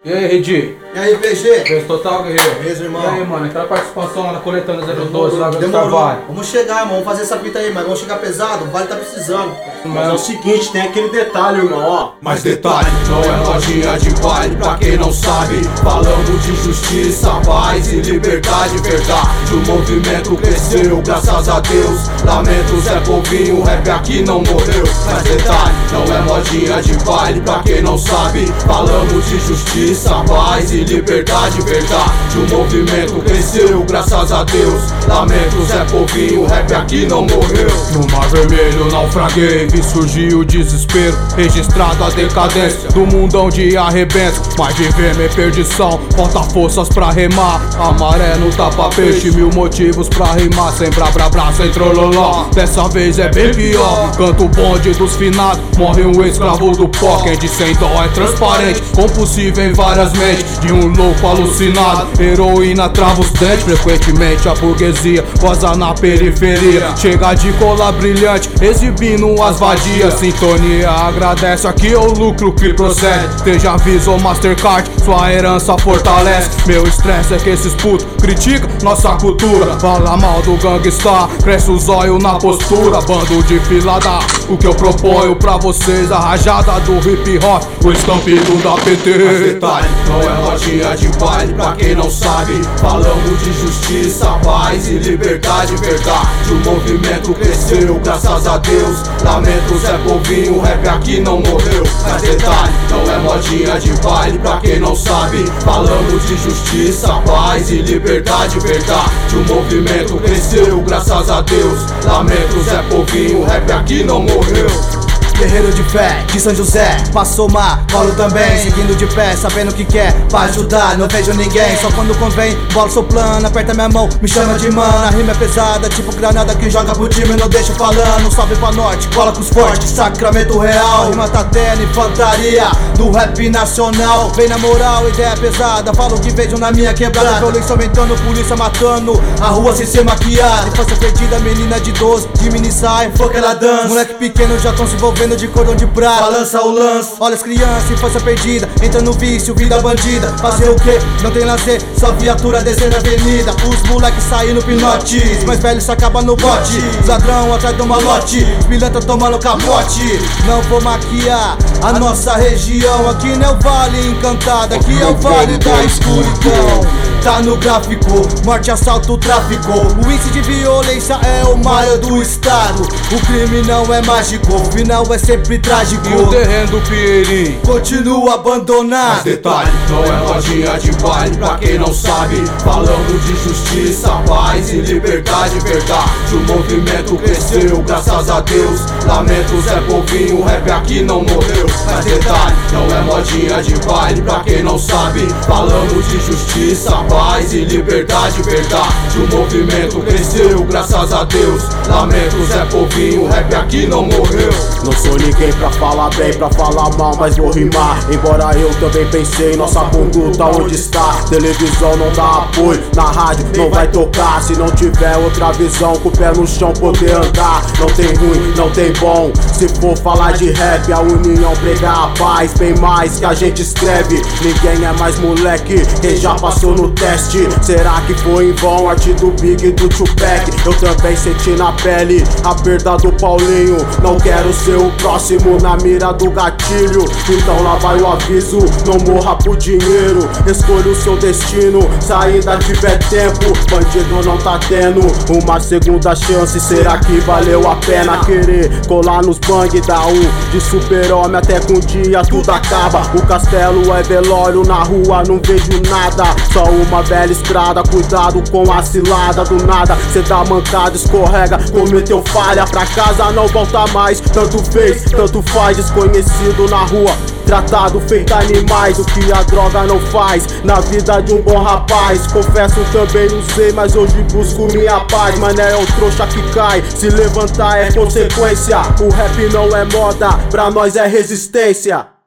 E aí, Redi? E aí, PG? Peso total, guerreiro? Beleza, irmão? E aí, mano, aquela participação lá na coletânea 012, lá do Demorou. trabalho. Vamos chegar, irmão. Vamos fazer essa fita aí, mas vamos chegar pesado. O Vale tá precisando. Mas é o seguinte, tem aquele detalhe, irmão, ó. Mas detalhe, não é lojinha de baile, pra quem não sabe. Falamos de justiça, paz e liberdade, verdade. O movimento cresceu, graças a Deus. Lamento, Zé Povinho, o rap aqui não morreu. Mas detalhe, não é lojinha de baile, pra quem não sabe. Falamos de justiça, paz e liberdade, verdade. O movimento cresceu, graças a Deus. Lamento, Zé Povinho, o rap aqui não morreu. No Mar Vermelho naufraguei, vi surgir o desespero. Registrado a decadência do mundão de arrebentos. Mas viver minha perdição, falta forças pra remar. A maré no tapa-peixe, mil motivos pra rimar. Sem brá, sem trololó, dessa vez é bem pior. Canto o bonde dos finados, morre um escravo do pó. Quem diz sem dó é transparente, compulsivo em várias mentes. De um louco alucinado, heroína trava os dentes. Frequentemente a burguesia goza na periferia. Chega de cola brilhante, exibindo as vadias. Sintonia agradece, aqui é o lucro que procede. Esteja Visa ou Mastercard, sua herança fortalece. Meu estresse é que esses putos criticam nossa cultura. Fala mal do gangstar, cresce o zóio na postura. Bando de filada, o que eu proponho pra vocês, a rajada do hip hop, o estampido da PT. Mas detalhe, não é lojinha de baile, pra quem não sabe. Falamos de justiça, paz e liberdade, verdade. O movimento cresceu, graças a Deus. Lamento, Zé Povinho, o rap aqui não morreu. Mas detalhe, não é modinha de baile, pra quem não sabe. Falamos de justiça, paz e liberdade, verdade. O movimento cresceu, graças a Deus. Lamento, Zé Povinho, o rap aqui não morreu. Guerreiro de fé, de São José, passou mar, colo também. Seguindo de pé, sabendo o que quer, pra ajudar, não vejo ninguém. Só quando convém, bola soplando, aperta minha mão, me chama de mano. A rima é pesada, tipo granada que joga pro time, não deixa falando. Sobe pra norte, cola com os fortes, Sacramento real. Rima tá tendo infantaria, do rap nacional. Vem na moral, ideia pesada, falo o que vejo na minha quebrada. Violência aumentando, polícia matando, a rua sem ser maquiada. Infância perdida, menina de 12, de mini saia, foca ela dança. Moleque pequeno já tão se envolvendo de cordão de prata, balança o lance. Olha as crianças, infância perdida, entra no vício, vida bandida. Fazer o que? Não tem lazer, só viatura descendo a avenida. Os moleques saem no pinote, os mais velhos se acabam no bote. Os ladrão atrás do malote, os pilantra tomando capote. Não vou maquiar a nossa região, aqui não é o Vale Encantado, aqui é o Vale da Escuridão. Tá no gráfico, morte, assalto, tráfico. O índice de violência é o maior do estado. O crime não é mágico, o final é sempre trágico. E o terreno do Pinheirinho continua abandonado. Mas detalhe, não é lojinha de baile, pra quem não sabe. Falamos de justiça, paz e liberdade, verdade. O movimento cresceu, graças a Deus. Lamento, Zé Povinho, o rap aqui não morreu. Mas detalhe, não é modinha de baile, pra quem não sabe. Falamos de justiça, paz e liberdade, verdade. O movimento cresceu, graças a Deus. Lamento, Zé Povinho, o rap aqui não morreu. Não sou ninguém pra falar bem, pra falar mal, mas vou rimar. Embora eu também pensei, nossa conduta onde está. Televisão não dá apoio, na rádio não vai tocar. Se não tiver outra visão, com o pé no chão poder andar. Não tem ruim, não tem bom. Se for falar de rap, a união pregar a paz. Bem mais que a gente escreve, ninguém é mais moleque. Quem já passou no teste, será que foi em vão? Arte do Big e do Tupac, eu também senti na pele a perda do Paulinho. Não quero ser o próximo na mira do gatilho, então lá vai o aviso, não morra por dinheiro. Escolha o seu destino, se ainda tiver tempo. Bandido não tá tendo uma segunda chance. Será que valeu a pena querer colar nos bang da de super-homem até que um dia tudo acaba? O castelo é velório, na rua não vejo nada, só uma velha estrada. Cuidado com a cilada, do nada cê dá mancada, escorrega, cometeu falha, pra casa não volta mais. Tanto fez, tanto faz, desconhecido na rua, tratado feito animais. O que a droga não faz na vida de um bom rapaz. Confesso também não sei, mas hoje busco minha paz. Mané é o trouxa que cai, se levantar é consequência. O rap não é moda, pra nós é resistência.